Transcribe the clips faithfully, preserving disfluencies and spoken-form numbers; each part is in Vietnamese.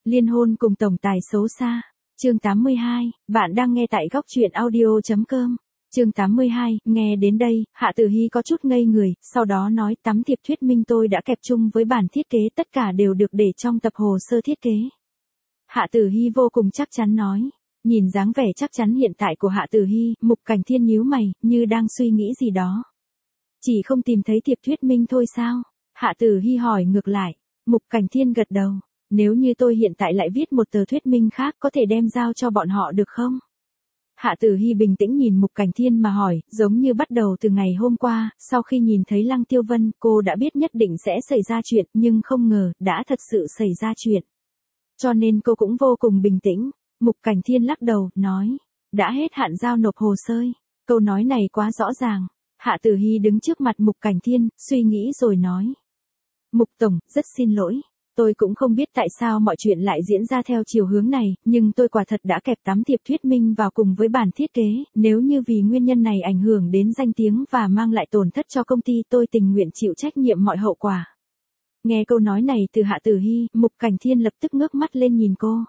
Liên hôn cùng tổng tài xấu xa. Chương tám mươi hai, bạn đang nghe tại góc truyện audio.com. Chương tám mươi hai, nghe đến đây, Hạ Tử Hy có chút ngây người, sau đó nói tấm thiệp thuyết minh tôi đã kẹp chung với bản thiết kế tất cả đều được để trong tập hồ sơ thiết kế. Hạ Tử Hy vô cùng chắc chắn nói. Nhìn dáng vẻ chắc chắn hiện tại của Hạ Tử Hy, Mục Cảnh Thiên nhíu mày, như đang suy nghĩ gì đó. Chỉ không tìm thấy thiệp thuyết minh thôi sao? Hạ Tử Hy hỏi ngược lại. Mục Cảnh Thiên gật đầu. Nếu như tôi hiện tại lại viết một tờ thuyết minh khác có thể đem giao cho bọn họ được không? Hạ Tử Hy bình tĩnh nhìn Mục Cảnh Thiên mà hỏi, giống như bắt đầu từ ngày hôm qua, sau khi nhìn thấy Lăng Tiêu Vân, cô đã biết nhất định sẽ xảy ra chuyện, nhưng không ngờ, đã thật sự xảy ra chuyện. Cho nên cô cũng vô cùng bình tĩnh. Mục Cảnh Thiên lắc đầu, nói, đã hết hạn giao nộp hồ sơ. Câu nói này quá rõ ràng. Hạ Tử Hy đứng trước mặt Mục Cảnh Thiên, suy nghĩ rồi nói. Mục Tổng, rất xin lỗi. Tôi cũng không biết tại sao mọi chuyện lại diễn ra theo chiều hướng này, nhưng tôi quả thật đã kẹp tấm thiệp thuyết minh vào cùng với bản thiết kế, nếu như vì nguyên nhân này ảnh hưởng đến danh tiếng và mang lại tổn thất cho công ty tôi tình nguyện chịu trách nhiệm mọi hậu quả. Nghe câu nói này từ Hạ Tử Hy, Mục Cảnh Thiên lập tức ngước mắt lên nhìn cô.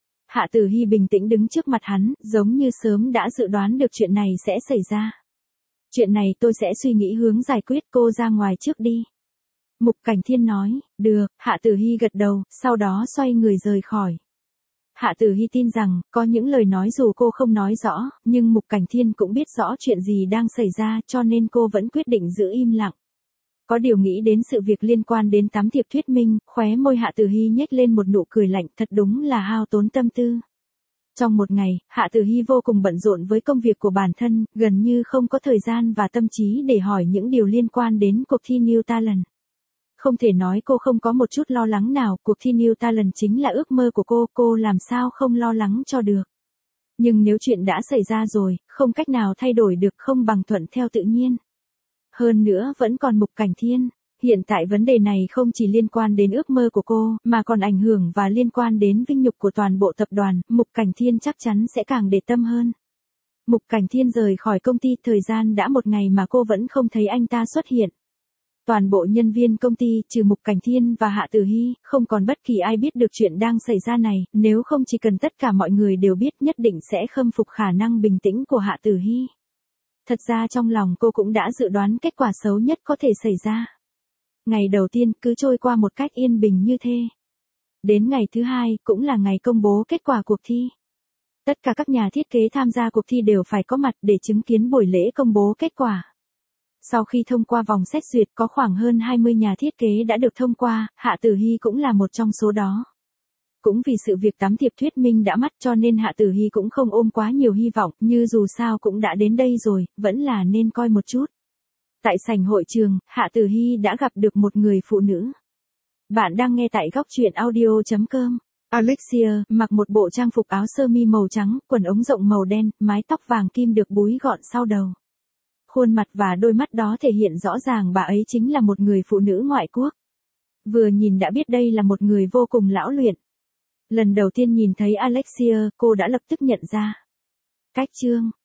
Hạ Tử Hy bình tĩnh đứng trước mặt hắn, giống như sớm đã dự đoán được chuyện này sẽ xảy ra. Chuyện này tôi sẽ suy nghĩ hướng giải quyết, cô ra ngoài trước đi. Mục Cảnh Thiên nói, được, Hạ Tử Hy gật đầu, sau đó xoay người rời khỏi. Hạ Tử Hy tin rằng, có những lời nói dù cô không nói rõ, nhưng Mục Cảnh Thiên cũng biết rõ chuyện gì đang xảy ra cho nên cô vẫn quyết định giữ im lặng. Có điều nghĩ đến sự việc liên quan đến tấm thiệp thuyết minh, khóe môi Hạ Tử Hy nhếch lên một nụ cười lạnh, thật đúng là hao tốn tâm tư. Trong một ngày, Hạ Tử Hy vô cùng bận rộn với công việc của bản thân, gần như không có thời gian và tâm trí để hỏi những điều liên quan đến cuộc thi New Talent. Không thể nói cô không có một chút lo lắng nào, cuộc thi New Talent chính là ước mơ của cô, cô làm sao không lo lắng cho được. Nhưng nếu chuyện đã xảy ra rồi, không cách nào thay đổi được, không bằng thuận theo tự nhiên. Hơn nữa vẫn còn Mục Cảnh Thiên, hiện tại vấn đề này không chỉ liên quan đến ước mơ của cô, mà còn ảnh hưởng và liên quan đến vinh nhục của toàn bộ tập đoàn, Mục Cảnh Thiên chắc chắn sẽ càng để tâm hơn. Mục Cảnh Thiên rời khỏi công ty, thời gian đã một ngày mà cô vẫn không thấy anh ta xuất hiện. Toàn bộ nhân viên công ty, trừ Mục Cảnh Thiên và Hạ Tử Hy, không còn bất kỳ ai biết được chuyện đang xảy ra này, nếu không chỉ cần tất cả mọi người đều biết nhất định sẽ khâm phục khả năng bình tĩnh của Hạ Tử Hy. Thật ra trong lòng cô cũng đã dự đoán kết quả xấu nhất có thể xảy ra. Ngày đầu tiên cứ trôi qua một cách yên bình như thế. Đến ngày thứ hai, cũng là ngày công bố kết quả cuộc thi. Tất cả các nhà thiết kế tham gia cuộc thi đều phải có mặt để chứng kiến buổi lễ công bố kết quả. Sau khi thông qua vòng xét duyệt có khoảng hơn hai mươi nhà thiết kế đã được thông qua, Hạ Tử Hy cũng là một trong số đó. Cũng vì sự việc tấm thiệp thuyết minh đã mắt cho nên Hạ Tử Hy cũng không ôm quá nhiều hy vọng, như dù sao cũng đã đến đây rồi, vẫn là nên coi một chút. Tại sảnh hội trường, Hạ Tử Hy đã gặp được một người phụ nữ. Bạn đang nghe tại góc truyện audio.com. Alexia, mặc một bộ trang phục áo sơ mi màu trắng, quần ống rộng màu đen, mái tóc vàng kim được búi gọn sau đầu. Khuôn mặt và đôi mắt đó thể hiện rõ ràng bà ấy chính là một người phụ nữ ngoại quốc. Vừa nhìn đã biết đây là một người vô cùng lão luyện. Lần đầu tiên nhìn thấy Alexia, cô đã lập tức nhận ra. Cách chương,